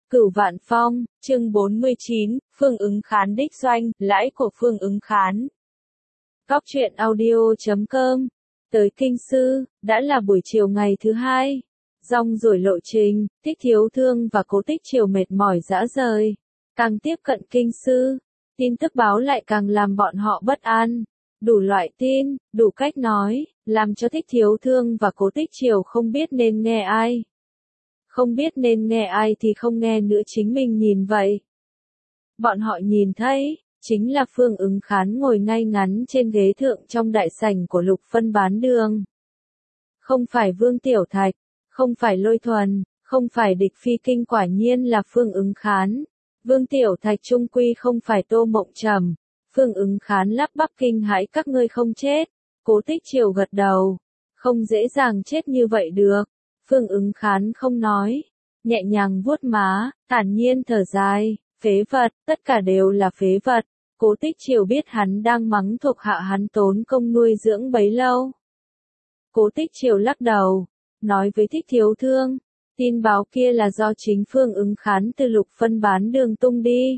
Cửu Vạn Phong, chương 49, Phương Ứng Khán đích doanh, lãi của Phương Ứng Khán. Góc truyện audio.com. Tới Kinh Sư, đã là buổi chiều ngày thứ hai. Rong ruổi lộ trình, Thích Thiếu Thương và Cố Tích Triều mệt mỏi rã rời. Càng tiếp cận Kinh Sư, tin tức báo lại càng làm bọn họ bất an. Đủ loại tin, đủ cách nói, làm cho Thích Thiếu Thương và Cố Tích Triều không biết nên nghe ai. Không biết nên nghe ai thì không nghe nữa, chính mình nhìn vậy. Bọn họ nhìn thấy, chính là Phương Ứng Khán ngồi ngay ngắn trên ghế thượng trong đại sảnh của Lục Phân bán đường. Không phải Vương Tiểu Thạch, không phải Lôi Thuần, không phải Địch Phi Kinh, quả nhiên là Phương Ứng Khán. Vương Tiểu Thạch trung quy không phải Tô Mộng Trầm. Phương Ứng Khán lắp bắp kinh hãi, các ngươi không chết. Cố Tích Triều gật đầu. Không dễ dàng chết như vậy được. Phương Ứng Khán không nói, nhẹ nhàng vuốt má, thản nhiên thở dài, phế vật, tất cả đều là phế vật. Cố Tích Triều biết hắn đang mắng thuộc hạ hắn tốn công nuôi dưỡng bấy lâu. Cố Tích Triều lắc đầu, nói với Thích Thiếu Thương, tin báo kia là do chính Phương Ứng Khán từ Lục Phân bán đường tung đi.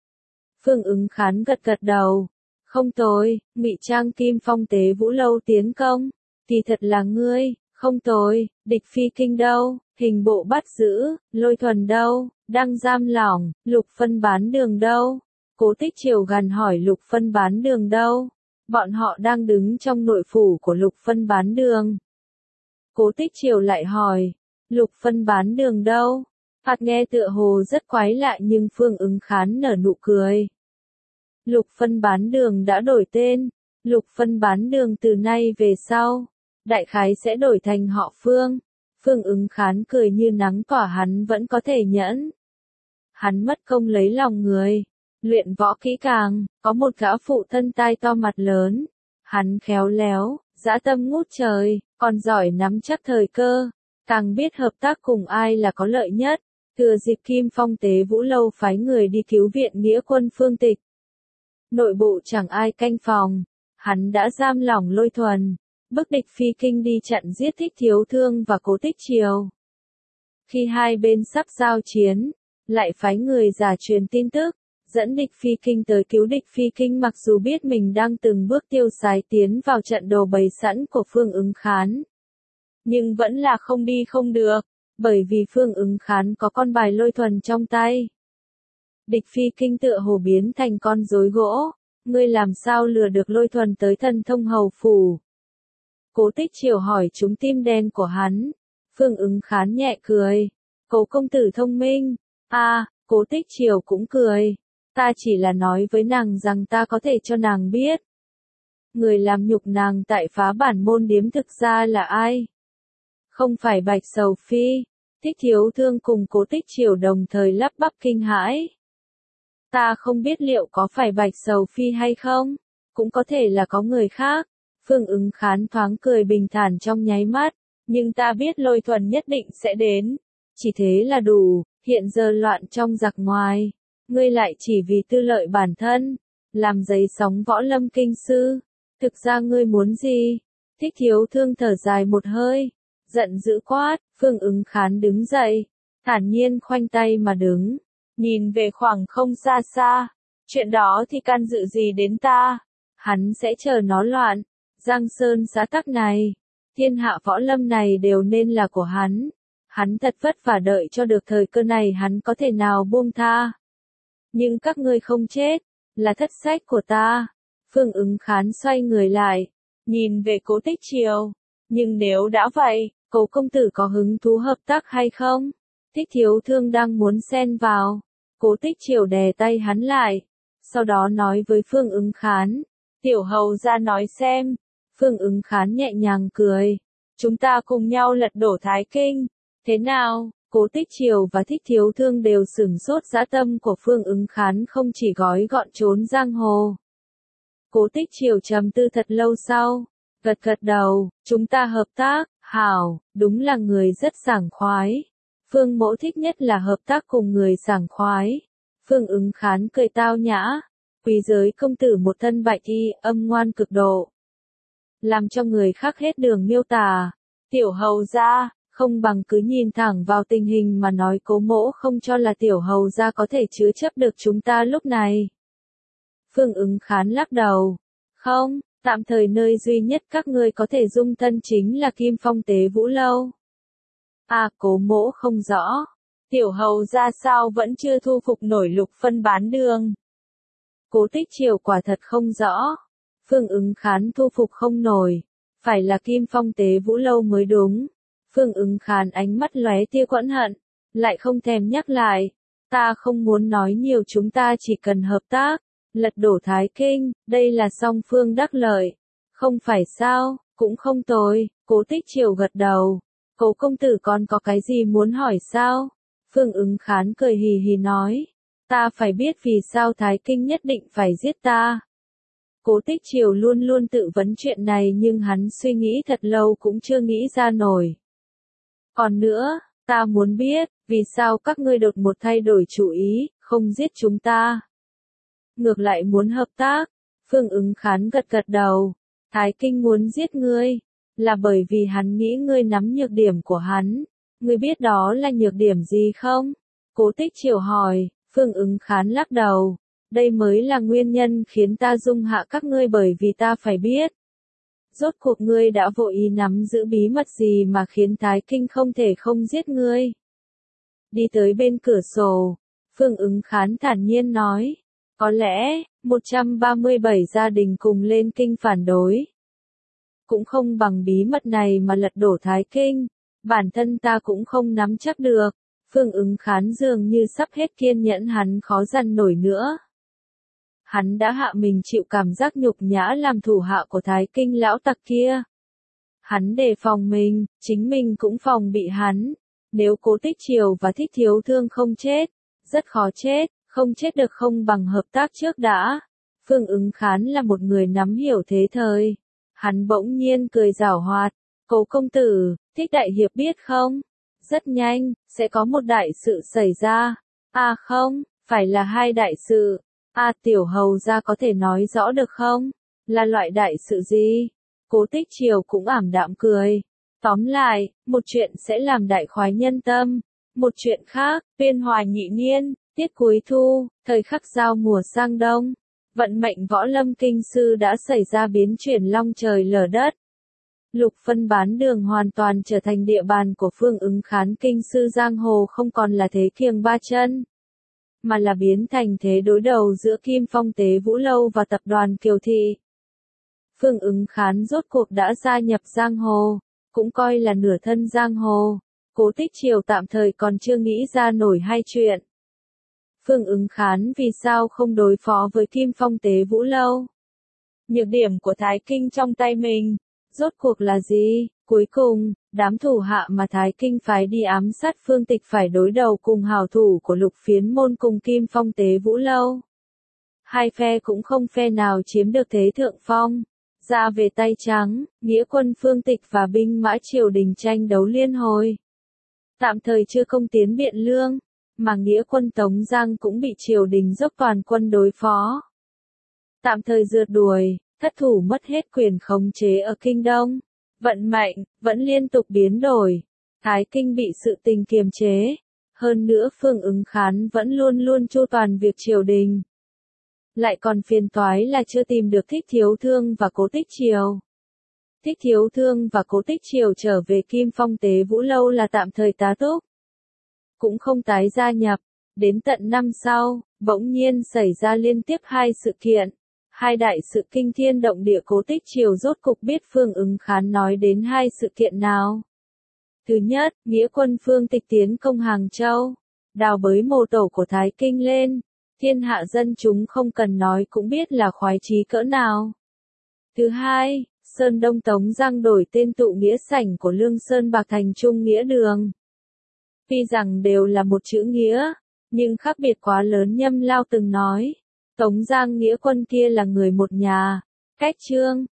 Phương Ứng Khán gật gật đầu, không tồi, ngụy trang Kim Phong Tế Vũ lâu tiến công, thì thật là ngươi. Không tồi, Địch Phi Kinh đâu, hình bộ bắt giữ, Lôi Thuần đâu, đang giam lỏng, Lục Phân bán đường đâu? Cố Tích Triều gằn hỏi Lục Phân bán đường đâu? Bọn họ đang đứng trong nội phủ của Lục Phân bán đường. Cố Tích Triều lại hỏi, Lục Phân bán đường đâu? Phạt nghe tựa hồ rất quái lạ nhưng Phương Ứng Khán nở nụ cười. Lục Phân bán đường đã đổi tên, Lục Phân bán đường từ nay về sau. Đại khái sẽ đổi thành họ Phương. Phương Ứng Khán cười như nắng tỏa, hắn vẫn có thể nhẫn. Hắn mất công lấy lòng người, luyện võ kỹ càng, có một gã phụ thân tai to mặt lớn. Hắn khéo léo, dã tâm ngút trời, còn giỏi nắm chắc thời cơ, càng biết hợp tác cùng ai là có lợi nhất. Thừa dịp Kim Phong Tế Vũ lâu phái người đi cứu viện nghĩa quân Phương Tịch. Nội bộ chẳng ai canh phòng, hắn đã giam lỏng Lôi Thuần. Bức Địch Phi Kinh đi chặn giết Thích Thiếu Thương và Cố Tích Triều. Khi hai bên sắp giao chiến, lại phái người giả truyền tin tức, dẫn Địch Phi Kinh tới cứu Địch Phi Kinh, mặc dù biết mình đang từng bước tiêu sái tiến vào trận đồ bày sẵn của Phương Ứng Khán. Nhưng vẫn là không đi không được, bởi vì Phương Ứng Khán có con bài Lôi Thuần trong tay. Địch Phi Kinh tựa hồ biến thành con rối gỗ, ngươi làm sao lừa được Lôi Thuần tới Thần Thông Hầu Phủ? Cố Tích Triều hỏi trúng tim đen của hắn. Phương Ứng Khán nhẹ cười. Cố công tử thông minh. Cố Tích Triều cũng cười. Ta chỉ là nói với nàng rằng ta có thể cho nàng biết. Người làm nhục nàng tại Phá Bản Môn điếm thực ra là ai? Không phải Bạch Sầu Phi. Thích Thiếu Thương cùng Cố Tích Triều đồng thời lắp bắp kinh hãi. Ta không biết liệu có phải Bạch Sầu Phi hay không? Cũng có thể là có người khác. Phương Ứng Khán thoáng cười bình thản trong nháy mắt, nhưng ta biết Lôi Thuần nhất định sẽ đến. Chỉ thế là đủ, hiện giờ loạn trong giặc ngoài. Ngươi lại chỉ vì tư lợi bản thân, làm dấy sóng võ lâm kinh sư. Thực ra ngươi muốn gì? Thích Thiếu Thương thở dài một hơi, giận dữ quát. Phương Ứng Khán đứng dậy, thản nhiên khoanh tay mà đứng, nhìn về khoảng không xa xa. Chuyện đó thì can dự gì đến ta? Hắn sẽ chờ nó loạn. Giang Sơn xã tắc này, thiên hạ võ lâm này đều nên là của hắn. Hắn thật vất vả đợi cho được thời cơ này, hắn có thể nào buông tha. Nhưng các ngươi không chết, là thất sách của ta. Phương Ứng Khán xoay người lại, nhìn về Cố Tích Triều. Nhưng nếu đã vậy, Cố công tử có hứng thú hợp tác hay không? Thích Thiếu Thương đang muốn xen vào. Cố Tích Triều đè tay hắn lại, sau đó nói với Phương Ứng Khán. Tiểu hầu ra nói xem. Phương Ứng Khán nhẹ nhàng cười. Chúng ta cùng nhau lật đổ Thái Kinh. Thế nào? Cố Tích Triều và Thích Thiếu Thương đều sửng sốt, dã tâm của Phương Ứng Khán không chỉ gói gọn trốn giang hồ. Cố Tích Triều trầm tư thật lâu sau, gật gật đầu. Chúng ta hợp tác, hảo, đúng là người rất sảng khoái. Phương mỗ thích nhất là hợp tác cùng người sảng khoái. Phương Ứng Khán cười tao nhã. Quý giới công tử một thân bạch y, âm ngoan cực độ, làm cho người khác hết đường miêu tả. Tiểu hầu ra, Không bằng cứ nhìn thẳng vào tình hình mà nói, Cố Mỗ không cho là tiểu hầu gia có thể chứa chấp được chúng ta lúc này. Phương Ứng Khán lắc đầu. Không, tạm thời nơi duy nhất các ngươi có thể dung thân chính là Kim Phong Tế Vũ Lâu. À, Cố Mỗ không rõ. Tiểu hầu gia sao vẫn chưa thu phục nổi Lục Phân bán đường? Cố Tích Triều quả thật không rõ. Phương Ứng Khán thu phục không nổi. Phải là Kim Phong Tế Vũ Lâu mới đúng. Phương Ứng Khán ánh mắt lóe tia quẫn hận. Lại không thèm nhắc lại. Ta không muốn nói nhiều, chúng ta chỉ cần hợp tác. Lật đổ Thái Kinh, đây là song phương đắc lợi. Không phải sao, cũng không tồi. Cố Tích Triều gật đầu. Cố công tử còn có cái gì muốn hỏi sao? Phương Ứng Khán cười hì hì nói. Ta phải biết vì sao Thái Kinh nhất định phải giết ta. Cố Tích Triều luôn luôn tự vấn chuyện này nhưng hắn suy nghĩ thật lâu cũng chưa nghĩ ra nổi. Còn nữa, ta muốn biết, vì sao các ngươi đột một thay đổi chủ ý, không giết chúng ta. Ngược lại muốn hợp tác. Phương Ứng Khán gật gật đầu. Thái Kinh muốn giết ngươi, là bởi vì hắn nghĩ ngươi nắm nhược điểm của hắn. Ngươi biết đó là nhược điểm gì không? Cố Tích Triều hỏi. Phương Ứng Khán lắc đầu. Đây mới là nguyên nhân khiến ta dung hạ các ngươi, bởi vì ta phải biết. Rốt cuộc ngươi đã vội ý nắm giữ bí mật gì mà khiến Thái Kinh không thể không giết ngươi. Đi tới bên cửa sổ. Phương Ứng Khán thản nhiên nói. Có lẽ, 137 gia đình cùng lên kinh phản đối. Cũng không bằng bí mật này mà lật đổ Thái Kinh. Bản thân ta cũng không nắm chắc được. Phương Ứng Khán dường như sắp hết kiên nhẫn, hắn khó dằn nổi nữa. Hắn đã hạ mình chịu cảm giác nhục nhã làm thủ hạ của Thái Kinh lão tặc kia. Hắn đề phòng mình, chính mình cũng phòng bị hắn. Nếu Cố Tích Triều và Thích Thiếu Thương không chết, rất khó chết, không chết được không bằng hợp tác trước đã. Phương Ứng Khán là một người nắm hiểu thế thời. Hắn bỗng nhiên cười giảo hoạt. Cố công tử, Thích đại hiệp biết không? Rất nhanh, sẽ có một đại sự xảy ra. À không, phải là hai đại sự. À, tiểu hầu gia có thể nói rõ được không? Là loại đại sự gì? Cố Tích Triều cũng ảm đạm cười. Tóm lại, một chuyện sẽ làm đại khoái nhân tâm. Một chuyện khác, Viên Hòa nhị niên, tiết cuối thu, thời khắc giao mùa sang đông. Vận mệnh võ lâm kinh sư đã xảy ra biến chuyển long trời lở đất. Lục Phân bán đường hoàn toàn trở thành địa bàn của Phương Ứng Khán, kinh sư giang hồ không còn là thế kiêng ba chân, mà là biến thành thế đối đầu giữa Kim Phong Tế Vũ Lâu và tập đoàn Kiều Thị. Phương Ứng Khán rốt cuộc đã gia nhập giang hồ, cũng coi là nửa thân giang hồ. Cố Tích Triều tạm thời còn chưa nghĩ ra nổi hai chuyện. Phương Ứng Khán vì sao không đối phó với Kim Phong Tế Vũ Lâu? Nhược điểm của Thái Kinh trong tay mình, rốt cuộc là gì? Cuối cùng, đám thủ hạ mà Thái Kinh phái đi ám sát Phương Tịch phải đối đầu cùng hảo thủ của Lục Phiến môn cùng Kim Phong Tế Vũ Lâu. Hai phe cũng không phe nào chiếm được thế thượng phong. Ra về tay trắng, nghĩa quân Phương Tịch và binh mã triều đình tranh đấu liên hồi. Tạm thời chưa công tiến Biện Lương, mà nghĩa quân Tống Giang cũng bị triều đình dốc toàn quân đối phó. Tạm thời rượt đuổi, thất thủ mất hết quyền khống chế ở Kinh Đông. Vận mệnh, vẫn liên tục biến đổi. Thái Kinh bị sự tình kiềm chế. Hơn nữa Phương Ứng Khán vẫn luôn luôn chu toàn việc triều đình. Lại còn phiền toái là chưa tìm được Thích Thiếu Thương và Cố Tích Triều. Thích Thiếu Thương và Cố Tích Triều trở về Kim Phong Tế Vũ Lâu là tạm thời tá túc. Cũng không tái gia nhập. Đến tận năm sau, bỗng nhiên xảy ra liên tiếp hai sự kiện. Hai đại sự kinh thiên động địa. Cố Tích Triều rốt cục biết Phương Ứng Khán nói đến hai sự kiện nào. Thứ nhất, nghĩa quân Phương Tịch tiến công Hàng Châu, đào bới mồ tổ của Thái Kinh lên. Thiên hạ dân chúng không cần nói cũng biết là khoái chí cỡ nào. Thứ hai, Sơn Đông Tống Giang đổi tên tụ nghĩa sảnh của Lương Sơn bạc thành Trung Nghĩa Đường. Tuy rằng đều là một chữ nghĩa, nhưng khác biệt quá lớn. Nhâm Lao từng nói, Tống Giang nghĩa quân kia là người một nhà, cách Trương,